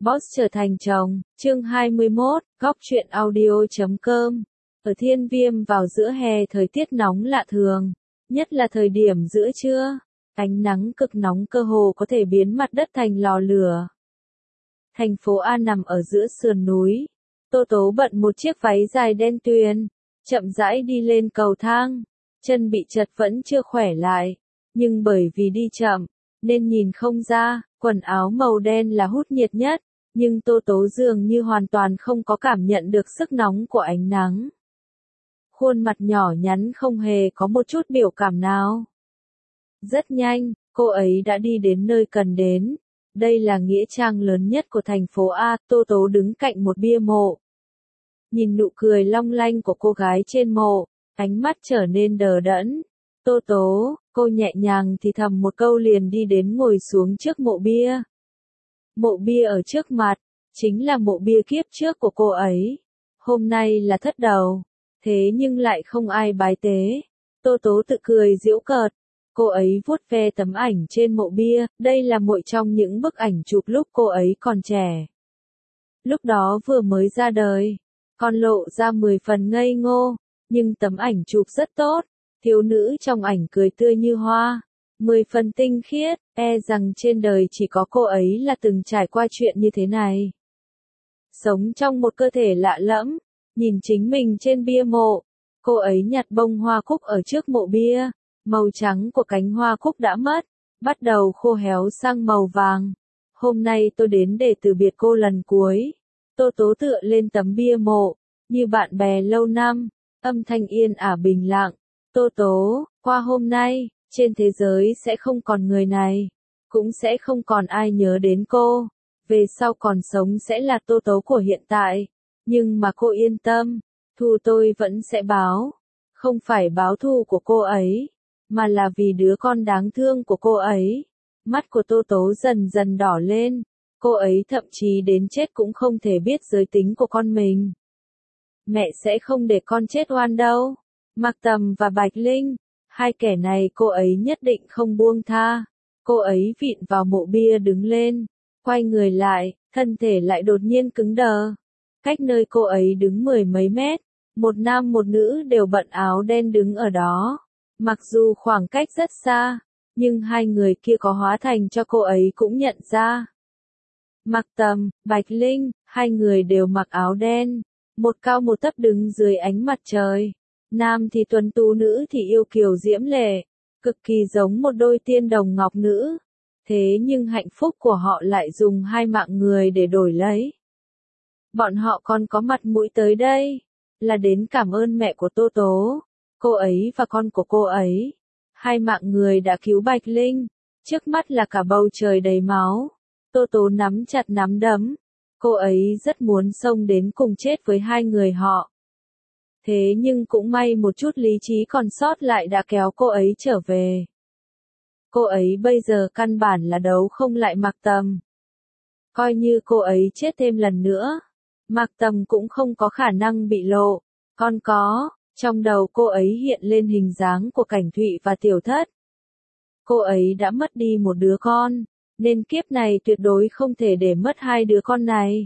Boss trở thành chồng, chương 21, góc truyện audio.com. Ở Thiên Viêm vào giữa hè thời tiết nóng lạ thường, nhất là thời điểm giữa trưa, ánh nắng cực nóng cơ hồ có thể biến mặt đất thành lò lửa. Thành phố A nằm ở giữa sườn núi. Tô Tố bận một chiếc váy dài đen tuyền, chậm rãi đi lên cầu thang, chân bị chật vẫn chưa khỏe lại, nhưng bởi vì đi chậm, nên nhìn không ra, quần áo màu đen là hút nhiệt nhất, nhưng Tô Tố dường như hoàn toàn không có cảm nhận được sức nóng của ánh nắng. Khuôn mặt nhỏ nhắn không hề có một chút biểu cảm nào. Rất nhanh, cô ấy đã đi đến nơi cần đến. Đây là nghĩa trang lớn nhất của thành phố A, Tô Tố đứng cạnh một bia mộ. Nhìn nụ cười long lanh của cô gái trên mộ, ánh mắt trở nên đờ đẫn. Tô Tố, cô nhẹ nhàng thì thầm một câu liền đi đến ngồi xuống trước mộ bia. Mộ bia ở trước mặt, chính là mộ bia kiếp trước của cô ấy. Hôm nay là thất đầu, thế nhưng lại không ai bái tế. Tô Tố tự cười giễu cợt. Cô ấy vuốt ve tấm ảnh trên mộ bia, đây là một trong những bức ảnh chụp lúc cô ấy còn trẻ. Lúc đó vừa mới ra đời, còn lộ ra 10 phần ngây ngô, nhưng tấm ảnh chụp rất tốt, thiếu nữ trong ảnh cười tươi như hoa, 10 phần tinh khiết, e rằng trên đời chỉ có cô ấy là từng trải qua chuyện như thế này. Sống trong một cơ thể lạ lẫm, nhìn chính mình trên bia mộ, cô ấy nhặt bông hoa cúc ở trước mộ bia. Màu trắng của cánh hoa cúc đã mất, bắt đầu khô héo sang màu vàng. Hôm nay tôi đến để từ biệt cô lần cuối. Tô Tố tựa lên tấm bia mộ, như bạn bè lâu năm, âm thanh yên ả bình lặng. Tô Tố, qua hôm nay, trên thế giới sẽ không còn người này, cũng sẽ không còn ai nhớ đến cô. Về sau còn sống sẽ là Tô Tố của hiện tại. Nhưng mà cô yên tâm, thù tôi vẫn sẽ báo. Không phải báo thù của cô ấy, mà là vì đứa con đáng thương của cô ấy. Mắt của Tô Tố dần dần đỏ lên, cô ấy thậm chí đến chết cũng không thể biết giới tính của con mình. Mẹ sẽ không để con chết oan đâu. Mạc Tầm và Bạch Linh, hai kẻ này cô ấy nhất định không buông tha. Cô ấy vịn vào mộ bia đứng lên, quay người lại, thân thể lại đột nhiên cứng đờ. Cách nơi cô ấy đứng 10 mấy mét, một nam một nữ đều bận áo đen đứng ở đó. Mặc dù khoảng cách rất xa, nhưng hai người kia có hóa thành cho cô ấy cũng nhận ra. Mạc Tầm, Bạch Linh, hai người đều mặc áo đen, một cao một thấp đứng dưới ánh mặt trời. Nam thì tuấn tú, nữ thì yêu kiều diễm lệ, cực kỳ giống một đôi tiên đồng ngọc nữ. Thế nhưng hạnh phúc của họ lại dùng hai mạng người để đổi lấy. Bọn họ còn có mặt mũi tới đây, là đến cảm ơn mẹ của Tô Tố. Cô ấy và con của cô ấy, hai mạng người đã cứu Bạch Linh, trước mắt là cả bầu trời đầy máu. Tô Tố nắm chặt nắm đấm, cô ấy rất muốn xông đến cùng chết với hai người họ. Thế nhưng cũng may một chút lý trí còn sót lại đã kéo cô ấy trở về. Cô ấy bây giờ căn bản là đấu không lại Mạc Tầm. Coi như cô ấy chết thêm lần nữa, Mạc Tầm cũng không có khả năng bị lộ. Còn có, trong đầu cô ấy hiện lên hình dáng của Cảnh Thụy và Tiểu Thất. Cô ấy đã mất đi một đứa con, nên kiếp này tuyệt đối không thể để mất hai đứa con này.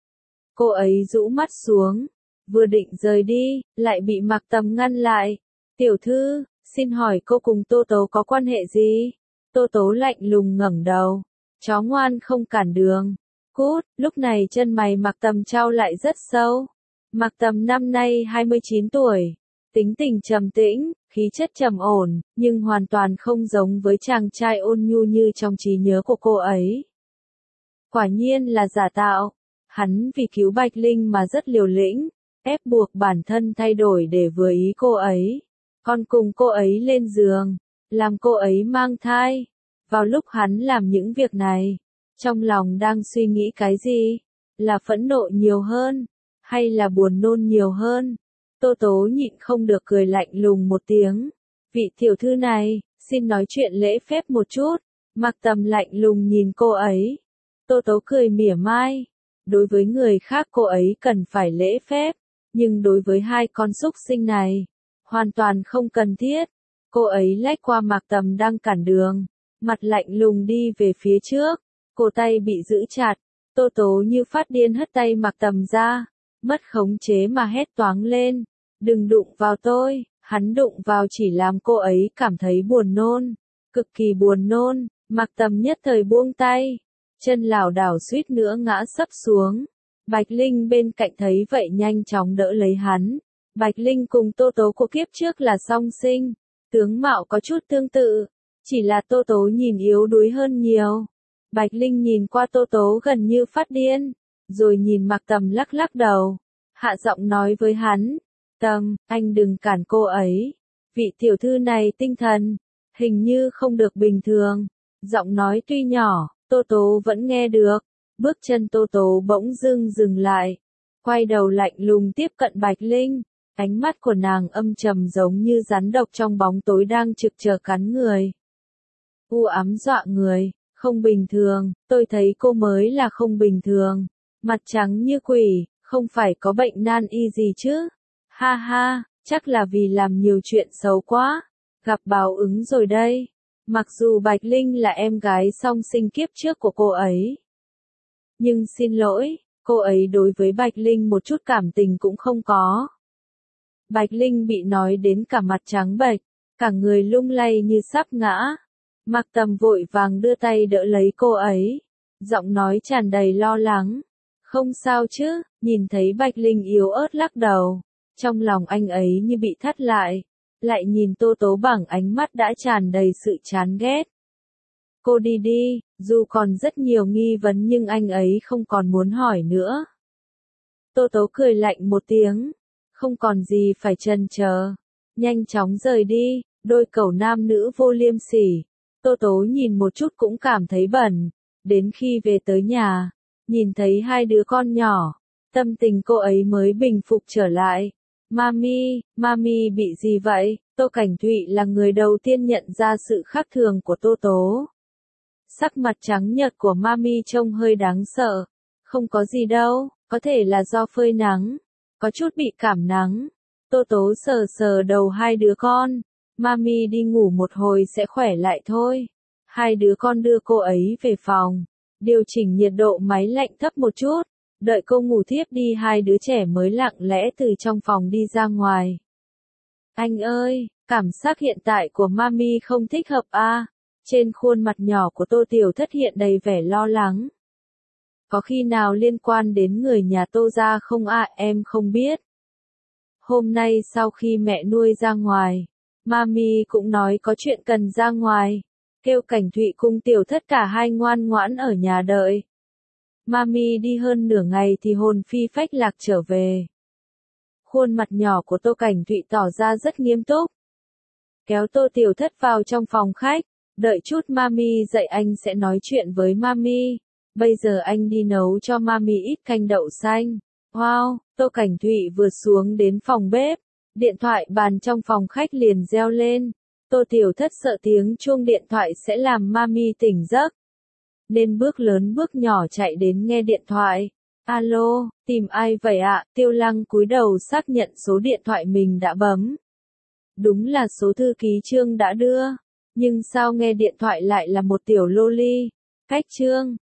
Cô ấy rũ mắt xuống, vừa định rời đi, lại bị Mạc Tầm ngăn lại. Tiểu thư, xin hỏi cô cùng Tô Tố có quan hệ gì? Tô Tố lạnh lùng ngẩng đầu. Chó ngoan không cản đường. Cút, lúc này chân mày Mạc Tầm chau lại rất sâu. Mạc Tầm năm nay 29 tuổi, tính tình trầm tĩnh, khí chất trầm ổn, nhưng hoàn toàn không giống với chàng trai ôn nhu như trong trí nhớ của cô ấy. Quả nhiên là giả tạo, hắn vì cứu Bạch Linh mà rất liều lĩnh, ép buộc bản thân thay đổi để vừa ý cô ấy, còn cùng cô ấy lên giường, làm cô ấy mang thai. Vào lúc hắn làm những việc này, trong lòng đang suy nghĩ cái gì? Là phẫn nộ nhiều hơn, hay là buồn nôn nhiều hơn? Tô Tố nhịn không được cười lạnh lùng một tiếng. Vị tiểu thư này, xin nói chuyện lễ phép một chút. Mạc Tầm lạnh lùng nhìn cô ấy. Tô Tố cười mỉa mai. Đối với người khác cô ấy cần phải lễ phép, nhưng đối với hai con súc sinh này, hoàn toàn không cần thiết. Cô ấy lách qua Mạc Tầm đang cản đường, mặt lạnh lùng đi về phía trước. Cổ tay bị giữ chặt. Tô Tố như phát điên hất tay Mạc Tầm ra, mất khống chế mà hét toáng lên. Đừng đụng vào tôi, hắn đụng vào chỉ làm cô ấy cảm thấy buồn nôn, cực kỳ buồn nôn. Mạc Tầm nhất thời buông tay, chân lảo đảo suýt nữa ngã sấp xuống. Bạch Linh bên cạnh thấy vậy nhanh chóng đỡ lấy hắn. Bạch Linh cùng Tô Tố của kiếp trước là song sinh, tướng mạo có chút tương tự, chỉ là Tô Tố nhìn yếu đuối hơn nhiều. Bạch Linh nhìn qua Tô Tố gần như phát điên, rồi nhìn Mạc Tầm lắc lắc đầu, hạ giọng nói với hắn, Tầm, anh đừng cản cô ấy, vị tiểu thư này tinh thần, hình như không được bình thường. Giọng nói tuy nhỏ, Tô Tố vẫn nghe được, bước chân Tô Tố bỗng dưng dừng lại, quay đầu lạnh lùng tiếp cận Bạch Linh, ánh mắt của nàng âm trầm giống như rắn độc trong bóng tối đang trực chờ cắn người. U ám dọa người, không bình thường, tôi thấy cô mới là không bình thường, mặt trắng như quỷ, không phải có bệnh nan y gì chứ? Ha ha, chắc là vì làm nhiều chuyện xấu quá, gặp báo ứng rồi đây. Mặc dù Bạch Linh là em gái song sinh kiếp trước của cô ấy, nhưng xin lỗi, cô ấy đối với Bạch Linh một chút cảm tình cũng không có. Bạch Linh bị nói đến cả mặt trắng bệch, cả người lung lay như sắp ngã. Mạc Tầm vội vàng đưa tay đỡ lấy cô ấy, giọng nói tràn đầy lo lắng. Không sao chứ, nhìn thấy Bạch Linh yếu ớt lắc đầu, trong lòng anh ấy như bị thắt lại nhìn Tô Tố bằng ánh mắt đã tràn đầy sự chán ghét. Cô đi đi, dù còn rất nhiều nghi vấn nhưng anh ấy không còn muốn hỏi nữa. Tô Tố cười lạnh một tiếng, không còn gì phải chần chờ, nhanh chóng rời đi, đôi cẩu nam nữ vô liêm sỉ. Tô Tố nhìn một chút cũng cảm thấy bẩn, đến khi về tới nhà, nhìn thấy hai đứa con nhỏ, tâm tình cô ấy mới bình phục trở lại. Mami bị gì vậy? Tô Cảnh Thụy là người đầu tiên nhận ra sự khác thường của Tô Tố. Sắc mặt trắng nhợt của Mami trông hơi đáng sợ. Không có gì đâu, có thể là do phơi nắng, có chút bị cảm nắng. Tô Tố sờ sờ đầu hai đứa con. Mami đi ngủ một hồi sẽ khỏe lại thôi. Hai đứa con đưa cô ấy về phòng, điều chỉnh nhiệt độ máy lạnh thấp một chút. Đợi cô ngủ thiếp đi hai đứa trẻ mới lặng lẽ từ trong phòng đi ra ngoài. Anh ơi, cảm giác hiện tại của Mami không thích hợp à? Trên khuôn mặt nhỏ của Tô Tiểu Thất hiện đầy vẻ lo lắng. Có khi nào liên quan đến người nhà Tô gia không à? Em không biết. Hôm nay sau khi mẹ nuôi ra ngoài, Mami cũng nói có chuyện cần ra ngoài, kêu Cảnh Thụy cùng Tiểu Thất cả hai ngoan ngoãn ở nhà đợi. Mami đi hơn nửa ngày thì hồn phi phách lạc trở về. Khuôn mặt nhỏ của Tô Cảnh Thụy tỏ ra rất nghiêm túc. Kéo Tô Tiểu Thất vào trong phòng khách, đợi chút Mami dậy anh sẽ nói chuyện với Mami. Bây giờ anh đi nấu cho Mami ít canh đậu xanh. Wow, Tô Cảnh Thụy vừa xuống đến phòng bếp, điện thoại bàn trong phòng khách liền reo lên. Tô Tiểu Thất sợ tiếng chuông điện thoại sẽ làm Mami tỉnh giấc, nên bước lớn bước nhỏ chạy đến nghe điện thoại. Alo, tìm ai vậy ạ? Tiêu Lăng cúi đầu xác nhận số điện thoại mình đã bấm. Đúng là số thư ký Trương đã đưa, nhưng sao nghe điện thoại lại là một tiểu loli. Cách Trương,